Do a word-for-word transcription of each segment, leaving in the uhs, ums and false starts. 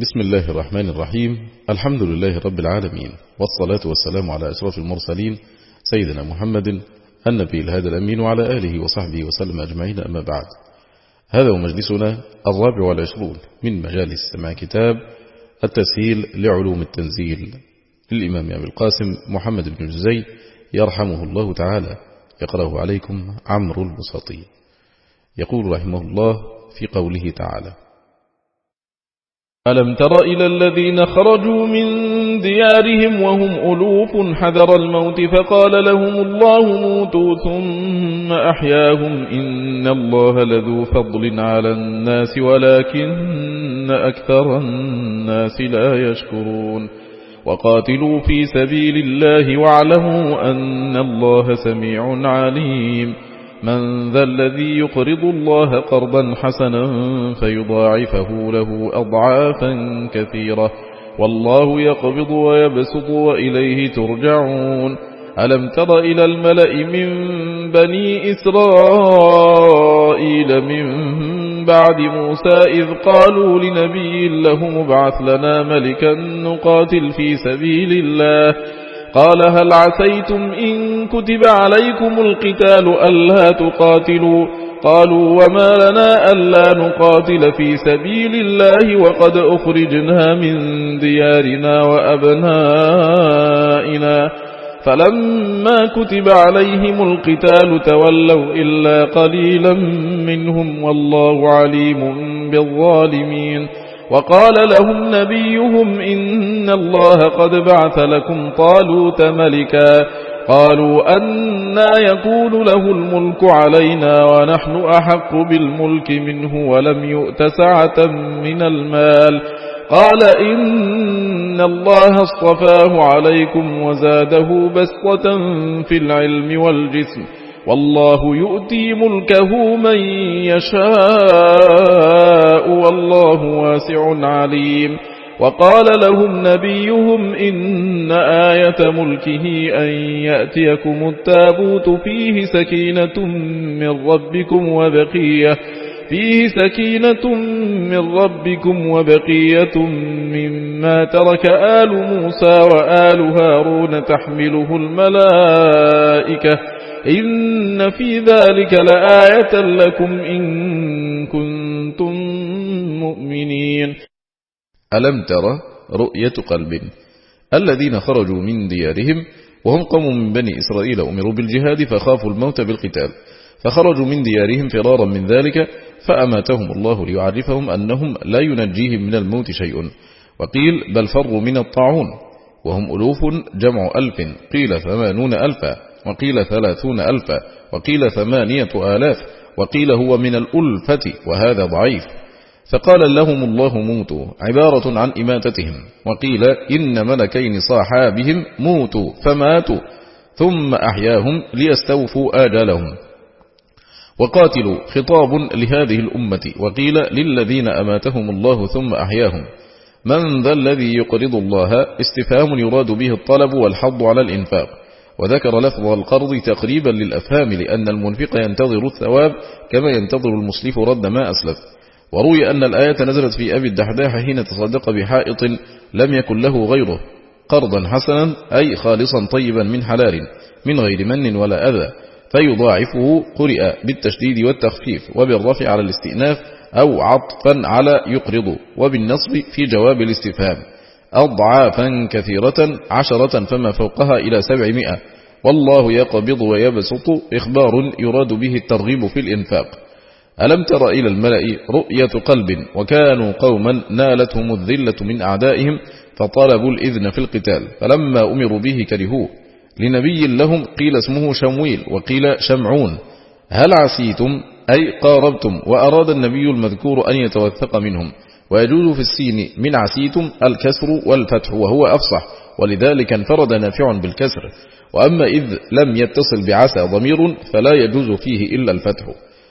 بسم الله الرحمن الرحيم. الحمد لله رب العالمين، والصلاة والسلام على أشرف المرسلين سيدنا محمد النبي الهادي الأمين وعلى آله وصحبه وسلم أجمعين، أما بعد. هذا هو مجلسنا الرابع والعشرون من مجالس سماع كتاب التسهيل لعلوم التنزيل للإمام أبي القاسم محمد بن جزي يرحمه الله تعالى، يقرأه عليكم عمرو البساطي. يقول رحمه الله في قوله تعالى: ألم تر إلى الذين خرجوا من ديارهم وهم ألوف حذر الموت فقال لهم الله موتوا ثم أحياهم إن الله لذو فضل على الناس ولكن أكثر الناس لا يشكرون. وقاتلوا في سبيل الله واعلموا أن الله سميع عليم. من ذا الذي يقرض الله قرضا حسنا فيضاعفه له أضعافا كثيرة والله يقبض ويبسط وإليه ترجعون. ألم تر إلى الملأ من بني إسرائيل من بعد موسى إذ قالوا لنبي له مبعث لنا ملكا نقاتل في سبيل الله قال هل عسيتم إن كتب عليكم القتال ألا تقاتلوا قالوا وما لنا ألا نقاتل في سبيل الله وقد أخرجنا من ديارنا وأبنائنا فلما كتب عليهم القتال تولوا إلا قليلا منهم والله عليم بالظالمين. وقال لهم نبيهم إن الله قد بعث لكم طالوت ملكا قالوا أنى يكون له الملك علينا ونحن أحق بالملك منه ولم يؤت سعة من المال قال إن الله اصطفاه عليكم وزاده بسطة في العلم والجسم والله يؤتي ملكه من يشاء والله واسع عليم. وقال لهم نبيهم إن آية ملكه أن يأتيكم التابوت فيه سكينة من ربكم وبقية فيه سكينة من ربكم وبقية مما ترك آل موسى وآل هارون تحمله الملائكة إن في ذلك لآية لكم إن كنتم مؤمنين. ألم تر رؤية قلب الذين خرجوا من ديارهم وهم قوم من بني إسرائيل أمروا بالجهاد فخافوا الموت بالقتال فخرجوا من ديارهم فرارا من ذلك فأماتهم الله ليعرفهم أنهم لا ينجيهم من الموت شيء. وقيل بل فروا من الطاعون وهم ألوف جمع ألف قيل ثمانون ألفا وقيل ثلاثون ألفا وقيل ثمانية آلاف وقيل هو من الألفة وهذا ضعيف. فقال لهم الله موتوا عبارة عن إماتتهم. وقيل إن ملكين صاحا بهم موتوا فماتوا ثم أحياهم ليستوفوا آجالهم. وقاتلوا خطاب لهذه الأمة وقيل للذين أماتهم الله ثم أحياهم. من ذا الذي يقرض الله استفهام يراد به الطلب والحض على الإنفاق، وذكر لفظ القرض تقريبا للأفهام لأن المنفق ينتظر الثواب كما ينتظر المسلف رد ما أسلف. وروي أن الآية نزلت في أبي الدحداح حين تصدق بحائط لم يكن له غيره قرضا حسنا أي خالصا طيبا من حلال من غير من ولا أذى فيضاعفه قرئ بالتشديد والتخفيف وبالرفع على الاستئناف أو عطفا على يقرض وبالنصب في جواب الاستفهام أضعافا كثيرة عشرة فما فوقها إلى سبعمائة والله يقبض ويبسط إخبار يراد به الترغيب في الإنفاق. ألم تر إلى الملأ رؤية قلب وكانوا قوما نالتهم الذلة من أعدائهم فطلبوا الإذن في القتال فلما أمروا به كرهوه. لنبي لهم قيل اسمه شمويل وقيل شمعون. هل عسيتم أي قاربتم وأراد النبي المذكور أن يتوثق منهم. ويجوز في السين من عسيتم الكسر والفتح وهو أفصح ولذلك انفرد نافع بالكسر. وأما إذ لم يتصل بعسى ضمير فلا يجوز فيه إلا الفتح.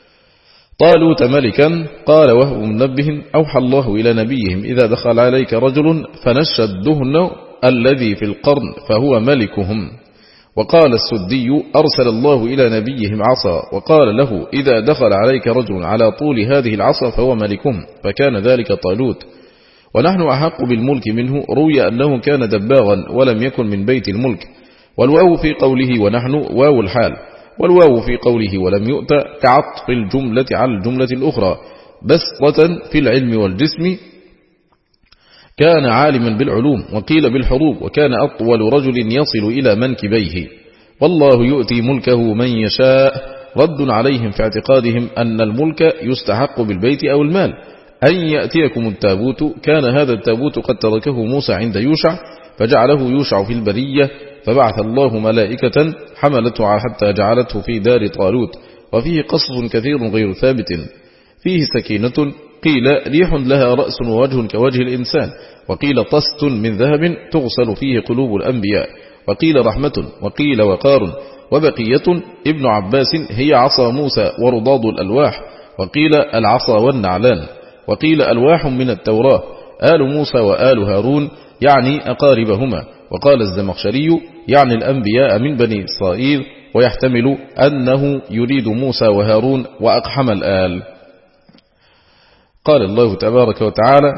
طالوت ملكا قال وهو منبه أوحى الله إلى نبيهم إذا دخل عليك رجل فنش الدهن الذي في القرن فهو ملكهم. وقال السدي أرسل الله إلى نبيهم عصا وقال له إذا دخل عليك رجل على طول هذه العصا فهو ملكهم فكان ذلك طالوت. ونحن أحق بالملك منه. روي أنه كان دباغا ولم يكن من بيت الملك. والواو في قوله ونحن واو الحال، والواو في قوله ولم يؤت كعطف الجملة على الجملة الأخرى. بسطة في العلم والجسم، كان عالما بالعلوم، وقيل بالحروب، وكان أطول رجل يصل إلى منكبيه. والله يؤتي ملكه من يشاء. رد عليهم في اعتقادهم أن الملك يستحق بالبيت أو المال. أن يأتيكم التابوت، كان هذا التابوت قد تركه موسى عند يوشع، فجعله يوشع في البرية، فبعث الله ملائكة حملته حتى جعلته في دار طالوت. وفيه قصص كثير غير ثابت. فيه سكينة، قيل ريح لها رأس ووجه كوجه الإنسان، وقيل طست من ذهب تغسل فيه قلوب الأنبياء، وقيل رحمة، وقيل وقار. وبقية ابن عباس هي عصا موسى ورضاض الألواح، وقيل العصا والنعلان، وقيل ألواح من التوراة. آل موسى وآل هارون يعني أقاربهما. وقال الزمخشري يعني الأنبياء من بني إسرائيل، ويحتمل أنه يريد موسى وهارون وأقحم الآل. قال الله تبارك وتعالى: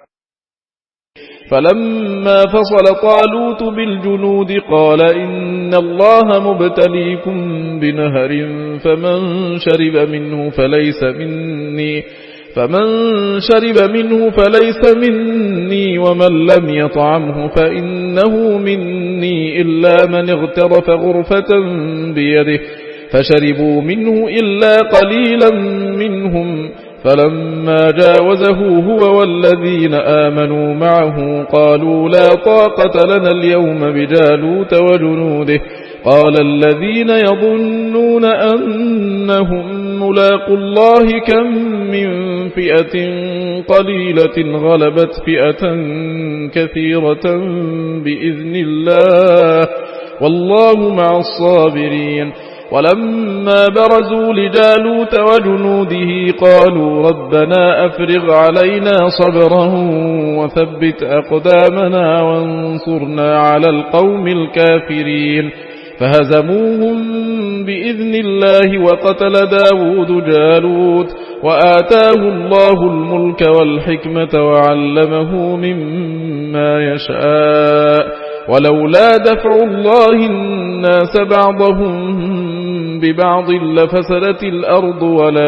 فلما فصل طالوت بالجنود قال إن الله مبتليكم بنهر فمن شرب منه فليس مني فمن شرب منه فليس مني ومن لم يطعمه فإنه مني إلا من اغترف غرفة بيده، فشربوا منه إلا قليلا منهم. فلما جاوزه هو والذين آمنوا معه قالوا لا طاقة لنا اليوم بجالوت وجنوده. قال الذين يظنون أنهم ملاقوا الله كم من فئة قليلة غلبت فئة كثيرة بإذن الله والله مع الصابرين. ولما برزوا لجالوت وجنوده قالوا ربنا أفرغ علينا صبرا وثبت أقدامنا وانصرنا على القوم الكافرين. فهزموهم بإذن الله وقتل داود جالوت وآتاه الله الملك والحكمة وعلمه مما يشاء. ولولا دفع الله الناس بعضهم ببعض لفسدت الأرض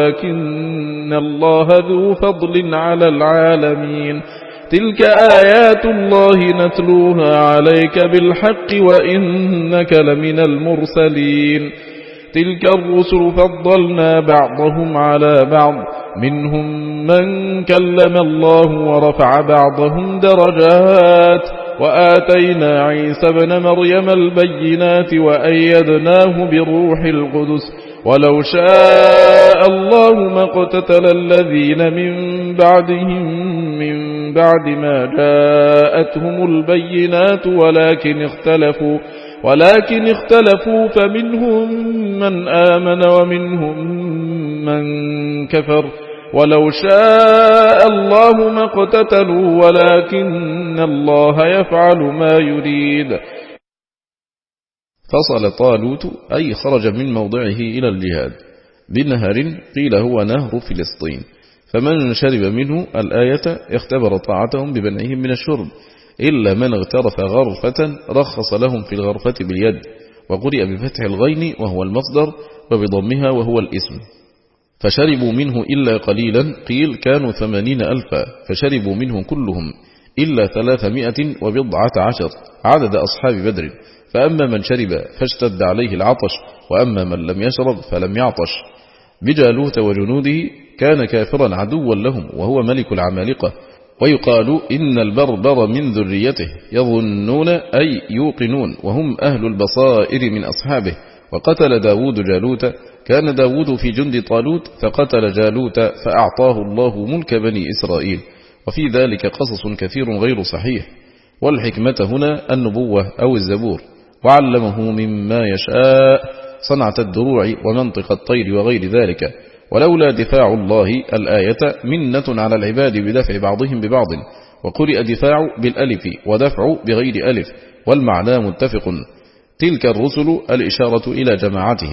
ولكن الله ذو فضل على العالمين. تلك آيات الله نتلوها عليك بالحق وإنك لمن المرسلين. تلك الرسل فضلنا بعضهم على بعض، منهم من كلم الله ورفع بعضهم درجات، وآتينا عيسى ابن مريم البينات وأيدناه بروح القدس. ولو شاء الله ما اقتتل الذين من بعدهم من بعد ما جاءتهم البينات ولكن اختلفوا ولكن اختلفوا فمنهم من آمن ومنهم من كفر. ولو شاء الله ما اقتتلوا ولكن الله يفعل ما يريد. فصل طالوت أي خرج من موضعه إلى الجهاد بنهر، قيل هو نهر فلسطين، فمن شرب منه الآية اختبر طاعتهم بمنعهم من الشرب، إلا من اغترف غرفة رخص لهم في الغرفة باليد، وقرئ بفتح الغين وهو المصدر وبضمها وهو الاسم. فشربوا منه إلا قليلا، قيل كانوا ثمانين ألفا، فشربوا منه كلهم إلا ثلاثمائة وبضعة عشر عدد أصحاب بدر. فأما من شرب فاشتد عليه العطش، وأما من لم يشرب فلم يعطش. بجالوت وجنوده كان كافرا عدوا لهم وهو ملك العمالقة. ويقال إن البربر من ذريته، يظنون أي يوقنون، وهم أهل البصائر من أصحابه. وقتل داود جالوت، كان داود في جند طالوت فقتل جالوت فأعطاه الله ملك بني إسرائيل. وفي ذلك قصص كثير غير صحيح. والحكمة هنا النبوة أو الزبور. وعلمه مما يشاء، صنعة الدروع ومنطق الطير وغير ذلك. ولولا دفاع الله الآية منة على العباد بدفع بعضهم ببعض، وقرئ دفاع بالألف ودفع بغير ألف، والمعنى متفق. تلك الرسل الإشارة إلى جماعتهم.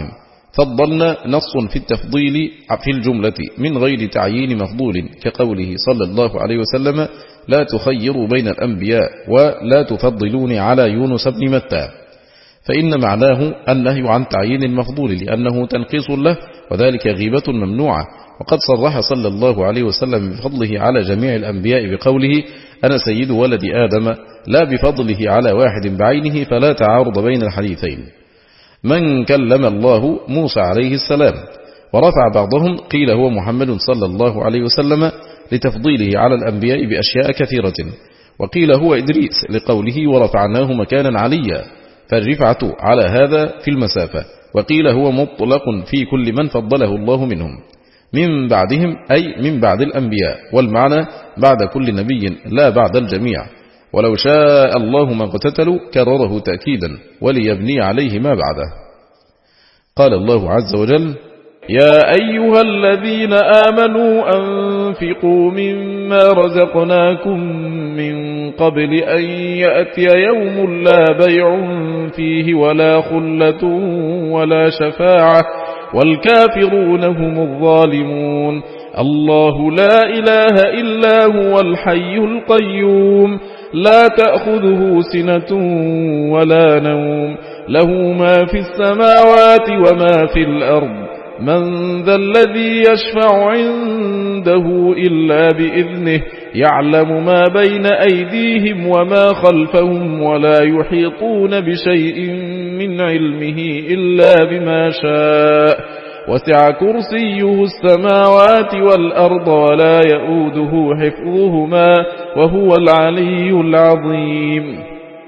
فضلنا نص في التفضيل في الجملة من غير تعيين مفضول كقوله صلى الله عليه وسلم لا تخيروا بين الأنبياء ولا تفضلوني على يونس بن متى، فإن معناه النهي عن تعيين المفضول لأنه تنقيص له وذلك غيبة ممنوعة. وقد صرح صلى الله عليه وسلم بفضله على جميع الأنبياء بقوله أنا سيد ولد آدم، لا بفضله على واحد بعينه، فلا تعارض بين الحديثين. من كلم الله موسى عليه السلام، ورفع بعضهم قيل هو محمد صلى الله عليه وسلم لتفضيله على الأنبياء بأشياء كثيرة، وقيل هو إدريس لقوله ورفعناه مكانا عليا، فالرفعة على هذا في المسافة، وقيل هو مطلق في كل من فضله الله منهم من بعدهم أي من بعد الأنبياء، والمعنى بعد كل نبي لا بعد الجميع، ولو شاء الله ما اقتتلوا كرره تأكيدا وليبني عليه ما بعده. قال الله عز وجل يا أيها الذين آمنوا أنفقوا مما رزقناكم من قبل أن يأتي يوم لا بيع فيه ولا خلة ولا شفاعة والكافرون هم الظالمون. الله لا إله إلا هو الحي القيوم لا تأخذه سنة ولا نوم، له ما في السماوات وما في الأرض، من ذا الذي يشفع عنده إلا بإذنه، يعلم ما بين أيديهم وما خلفهم ولا يحيطون بشيء من علمه إلا بما شاء، وسع كرسيه السماوات والأرض ولا يؤوده حفظهما وهو العلي العظيم.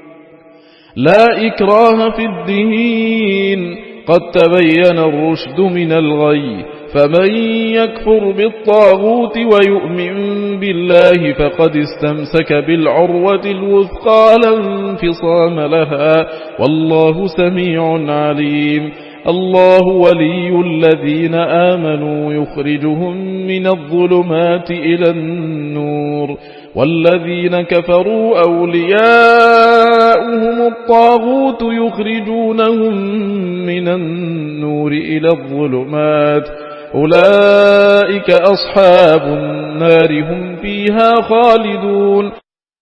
لا إكراه في الدين، قد تبين الرشد من الغي، فمن يكفر بالطاغوت ويؤمن بالله فقد استمسك بالعروة الوثقى لا انفصام لها، والله سميع عليم. الله ولي الذين آمنوا يخرجهم من الظلمات إلى النور، والذين كفروا أولياؤهم الطاغوت يخرجونهم من النور إلى الظلمات، أولئك أصحاب النار هم فيها خالدون.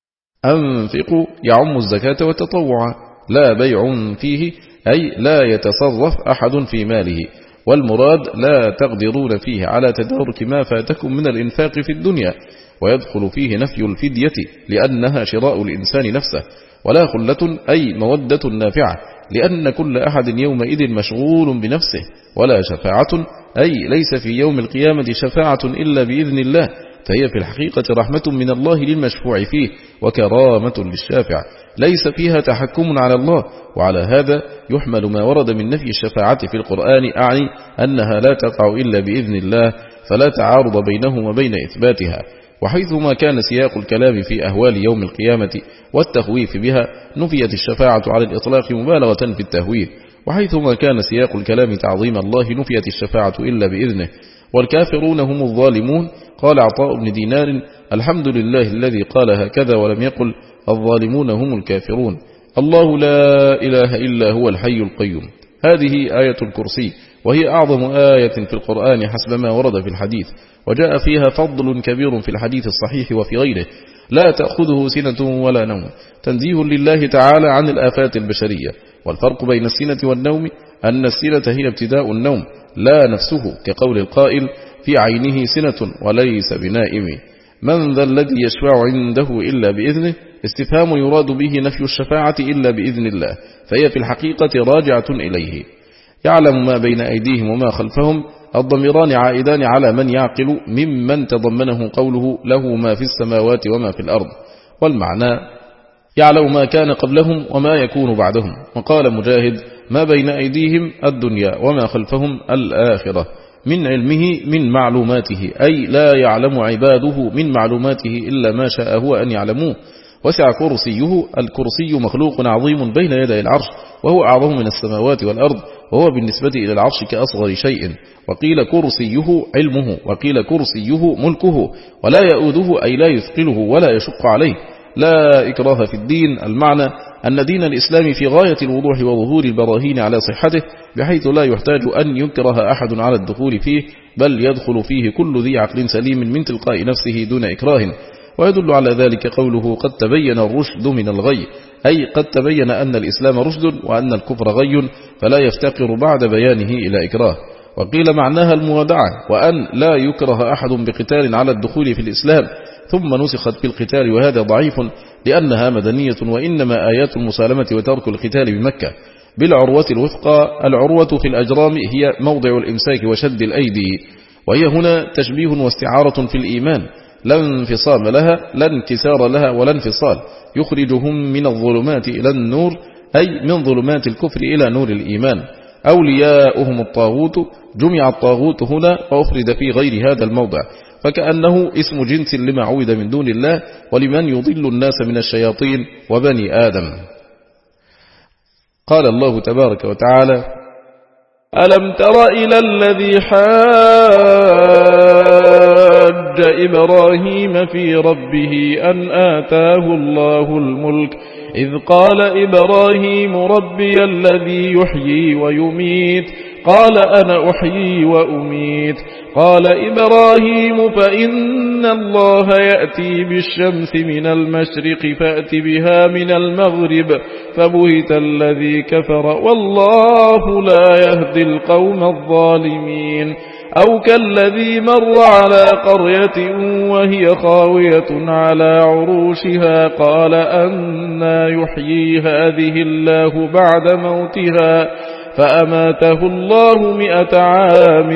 أنفقوا يعم الزكاة والتطوع، لا بيع فيه أي لا يتصرف أحد في ماله، والمراد لا تقدرون فيه على تدارك ما فاتكم من الإنفاق في الدنيا، ويدخل فيه نفي الفدية لأنها شراء الإنسان نفسه، ولا خلة أي مودة نافعة لأن كل أحد يومئذ مشغول بنفسه، ولا شفاعة أي ليس في يوم القيامة شفاعة إلا بإذن الله، فهي في الحقيقة رحمة من الله للمشفوع فيه وكرامة للشافع، ليس فيها تحكم على الله. وعلى هذا يحمل ما ورد من نفي الشفاعة في القرآن، أعني أنها لا تقع إلا بإذن الله، فلا تعارض بينه وبين إثباتها. وحيثما كان سياق الكلام في أهوال يوم القيامة والتخويف بها نفيت الشفاعة على الإطلاق مبالغة في التهويل، وحيثما كان سياق الكلام تعظيم الله نفيت الشفاعة إلا بإذنه. والكافرون هم الظالمون. قال عطاء بن دينار الحمد لله الذي قال هكذا ولم يقل الظالمون هم الكافرون. الله لا إله إلا هو الحي القيوم. هذه آية الكرسي، وهي أعظم آية في القرآن حسب ما ورد في الحديث، وجاء فيها فضل كبير في الحديث الصحيح وفي غيره. لا تأخذه سنة ولا نوم، تنزيه لله تعالى عن الآفات البشرية. والفرق بين السنة والنوم أن السنة هي ابتداء النوم لا نفسه، كقول القائل في عينه سنة وليس بنائم. من ذا الذي يشفع عنده إلا بإذنه، استفهام يراد به نفي الشفاعة إلا بإذن الله، فهي في الحقيقة راجعة إليه. يعلم ما بين أيديهم وما خلفهم، الضميران عائدان على من يعقل ممن تضمنه قوله له ما في السماوات وما في الأرض، والمعنى يعلم ما كان قبلهم وما يكون بعدهم. وقال مجاهد ما بين أيديهم الدنيا وما خلفهم الآخرة، من علمه من معلوماته، أي لا يعلم عباده من معلوماته إلا ما شاء هو أن يعلموه. وسع كرسيه، الكرسي مخلوق عظيم بين يدي العرش، وهو أعظم من السماوات والأرض، وهو بالنسبة إلى العرش كأصغر شيء. وقيل كرسيه علمه، وقيل كرسيه ملكه، ولا يؤوده أي لا يثقله ولا يشق عليه. لا إكراه في الدين، المعنى أن دين الإسلام في غاية الوضوح وظهور البراهين على صحته، بحيث لا يحتاج أن يكره أحد على الدخول فيه، بل يدخل فيه كل ذي عقل سليم من تلقاء نفسه دون إكراه. ويدل على ذلك قوله قد تبين الرشد من الغي، أي قد تبين أن الإسلام رشد وأن الكفر غي، فلا يفتقر بعد بيانه إلى إكراه. وقيل معناها الموادعة، وأن لا يكره أحد بقتال على الدخول في الإسلام، ثم نسخت بالقتال، وهذا ضعيف لأنها مدنية، وإنما آيات المسالمة وترك القتال بمكة. بالعروة الوثقى، العروة في الأجرام هي موضع الإمساك وشد الأيدي، وهي هنا تشبيه واستعارة في الإيمان، لا انفصام لها، لا انكسار لها ولا انفصال، يخرجهم من الظلمات إلى النور، أي من ظلمات الكفر إلى نور الإيمان. أولياؤهم الطاغوت، جمع الطاغوت هنا وأخرج في غير هذا الموضع، فكأنه اسم جنس لما عود من دون الله ولمن يضل الناس من الشياطين وبني آدم. قال الله تبارك وتعالى: ألم تر إلى الذي حاج إبراهيم في ربه أن آتاه الله الملك إذ قال إبراهيم ربي الذي يحيي ويميت قال أنا أحيي وأميت قال إبراهيم فإن الله يأتي بالشمس من المشرق فأت بها من المغرب فبهت الذي كفر والله لا يهدي القوم الظالمين. أو كالذي مر على قرية وهي خاوية على عروشها قال أنى يحيي هذه الله بعد موتها فأماته الله مئة عام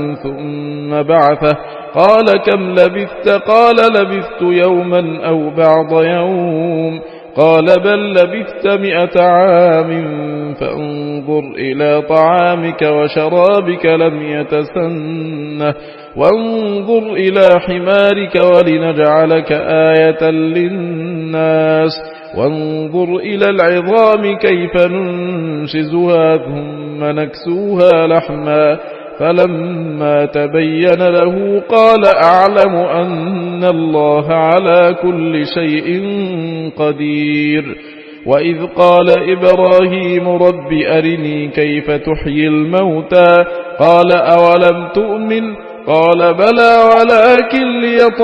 ثم بعثه قال كم لبثت قال لبثت يوما أو بعض يوم قال بل لبثت مئة عام فانظر إلى طعامك وشرابك لم يتسنه وانظر إلى حمارك ولنجعلك آية للناس وانظر إلى العظام كيف ننشزها ثم نكسوها لحما فلما تبين له قال أعلم أن الله على كل شيء قدير. وإذ قال إبراهيم رب أرني كيف تحيي الموتى قال أولم تؤمن قال بلى ولكن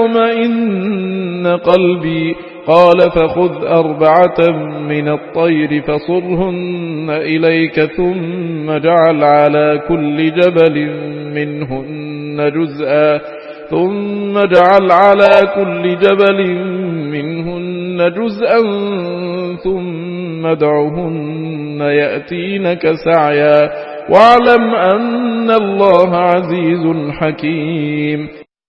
ليطمئن قلبي قال فخذ أربعة من الطير فصرهن إليك ثم اجعل على كل جبل منهن جزءا ثم اجعل على كل جبل منهن جزءا ثم ادعهن يأتينك سعيا واعلم أن الله عزيز حكيم.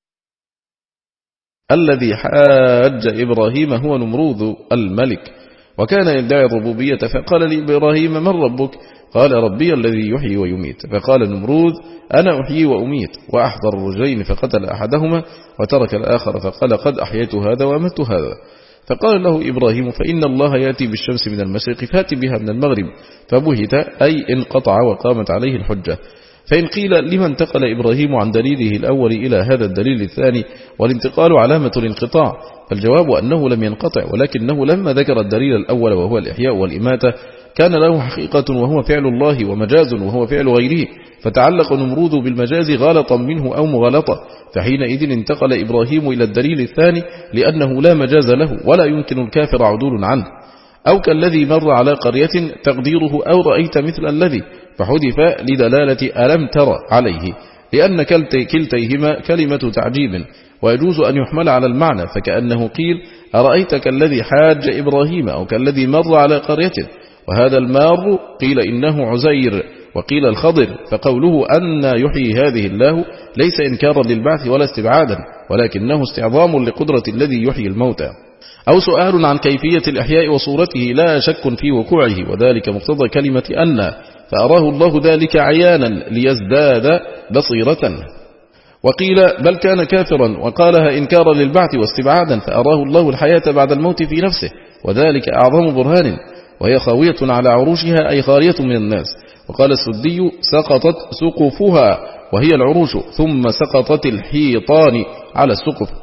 الذي حاج إبراهيم هو نمرود الملك، وكان يدعي الربوبية، فقال لإبراهيم من ربك؟ قال ربي الذي يحيي ويميت. فقال نمرود أنا أحيي وأميت، وأحضر الرجلين فقتل أحدهما وترك الآخر، فقال قد أحييت هذا وأمت هذا. فقال له إبراهيم فإن الله يأتي بالشمس من المشرق فات بها من المغرب، فبهت أي انقطع وقامت عليه الحجة. فإن قيل لما انتقل إبراهيم عن دليله الأول إلى هذا الدليل الثاني والانتقال علامة الانقطاع؟ فالجواب أنه لم ينقطع، ولكنه لما ذكر الدليل الأول وهو الإحياء والإماتة كان له حقيقة وهو فعل الله ومجاز وهو فعل غيره، فتعلق نمرود بالمجاز غلطا منه أو مغالطة، فحينئذ انتقل إبراهيم إلى الدليل الثاني لأنه لا مجاز له ولا يمكن الكافر عدول عنه. أو كالذي مر على قرية تقديره أو رأيت مثل الذي، فحذف لدلالة ألم ترى عليه، لأن كلتيهما كلمة تعجيب ويجوز أن يحمل على المعنى، فكأنه قيل أرأيت كالذي حاج إبراهيم أو كالذي مر على قرية، وهذا المار قيل إنه عزير وقيل الخضر، فقوله أن يحيي هذه الله ليس إنكارا للبعث ولا استبعادا، ولكنه استعظام لقدرة الذي يحيي الموتى. أو سؤال عن كيفية الإحياء وصورته لا شك في وقوعه، وذلك مقتضى كلمة أن، فأراه الله ذلك عيانا ليزداد بصيرة. وقيل بل كان كافرا وقالها إنكارا للبعث واستبعادا، فأراه الله الحياة بعد الموت في نفسه، وذلك أعظم برهان، وهي خاوية على عروشها أي خالية من الناس. وقال السدي سقطت سقفها وهي العروش، ثم سقطت الحيطان على السقف.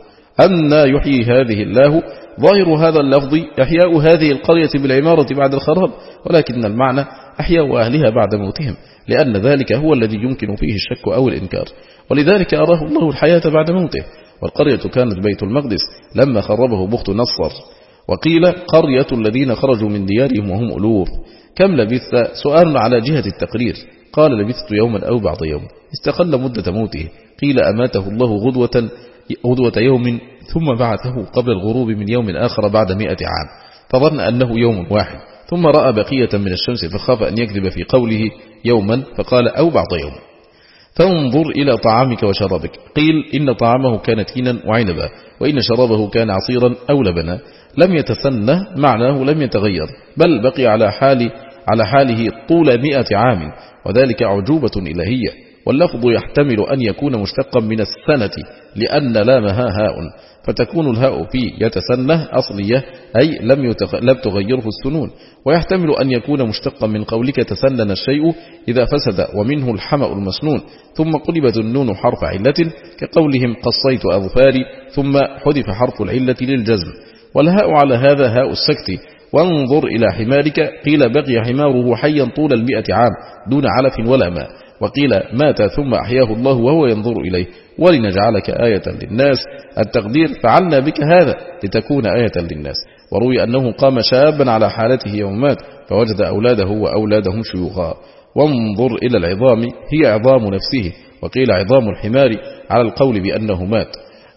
أن يحيي هذه الله. ظاهر هذا اللفظ إحياء هذه القرية بالعمارة بعد الخراب، ولكن المعنى أحياء أهلها بعد موتهم، لأن ذلك هو الذي يمكن فيه الشك أو الإنكار، ولذلك أراه الله الحياة بعد موته. والقرية كانت بيت المقدس لما خربه بخت نصر. وقيل قرية الذين خرجوا من ديارهم وهم ألوف. كم لبثت؟ سؤال على جهة التقرير. قال لبثت يوما أو بعض يوم. استقل مدة موته. قيل أماته الله غدوة, غدوة يوم ثم بعثه قبل الغروب من يوم آخر بعد مئة عام، فظن أنه يوم واحد، ثم رأى بقية من الشمس فخاف أن يكذب في قوله يوما فقال أو بعض يوم. فانظر إلى طعامك وشرابك. قيل إن طعامه كان تينا وعنبا، وإن شرابه كان عصيرا أو لبنا. لم يتثنى معناه لم يتغير، بل بقي على حال على حاله طول مئة عام، وذلك عجوبة إلهية. واللفظ يحتمل أن يكون مشتقا من السنة، لأن لامها هاء، فتكون الهاء في يتسنى أصلية، أي لم, يتغ... لم تغيره السنون. ويحتمل أن يكون مشتقا من قولك تسنن الشيء إذا فسد، ومنه الحمأ المسنون، ثم قلبت النون حرف علة، كقولهم قصيت أظفاري، ثم حذف حرف العلة للجزم. والهاء على هذا هاء السكت. وانظر إلى حمارك. قيل بقي حماره حيا طول المئة عام دون علف ولا ماء. وقيل مات ثم أحياه الله وهو ينظر إليه. ولنجعلك آية للناس. التقدير فعلنا بك هذا لتكون آية للناس. وروي أنه قام شابا على حالته يوم مات، فوجد أولاده وأولادهم شيوخا. وانظر إلى العظام، هي عظام نفسه. وقيل عظام الحمار على القول بأنه مات.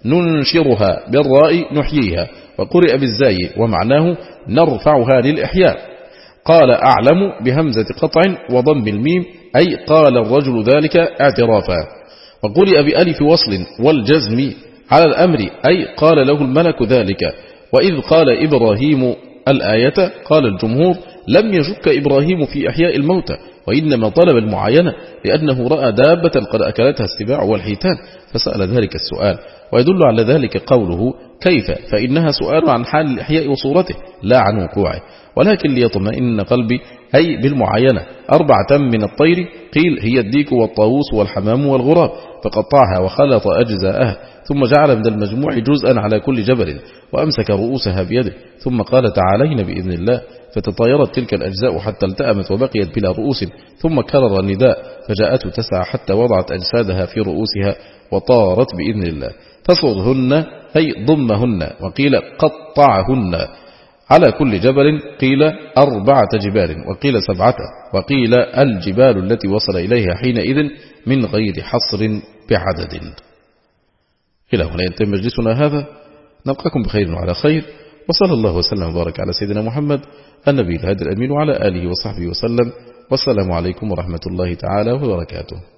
ننشرها بالراء نحييها، وقرئ بالزاي ومعناه نرفعها للإحياء. قال أعلم بهمزة قطع وضم الميم، أي قال الرجل ذلك اعترافا. وقرئ بألف وصل والجزم على الأمر، أي قال له الملك ذلك. وإذ قال إبراهيم الآية قال الجمهور لم يشك إبراهيم في إحياء الموتى، وإنما طلب المعاينة، لأنه رأى دابة قد أكلتها السباع والحيتان فسأل ذلك السؤال. ويدل على ذلك قوله كيف، فإنها سؤال عن حال الإحياء وصورته لا عن وقوعه. ولكن ليطمئن قلبي، أي بالمعاينة. أربعة من الطير، قيل هي الديك والطاووس والحمام والغراب، فقطعها وخلط أجزاءها، ثم جعل من المجموع جزءا على كل جبل، وأمسك رؤوسها بيده، ثم قال تعالين بإذن الله، فتطيرت تلك الأجزاء حتى التأمت وبقيت بلا رؤوس، ثم كرر النداء فجاءته تسعى حتى وضعت أجسادها في رؤوسها وطارت بإذن الله. فصلهن أي ضمهن. وقيل قطعهن على كل جبل، قيل أربعة جبال، وقيل سبعة، وقيل الجبال التي وصل إليها حينئذ من غير حصر بعدد. إلى هنا ينتهي مجلسنا هذا، نلقاكم بخير وعلى خير، وصلى الله وسلم وبارك على سيدنا محمد النبي الهادي الأمين وعلى آله وصحبه وسلم، والسلام عليكم ورحمة الله تعالى وبركاته.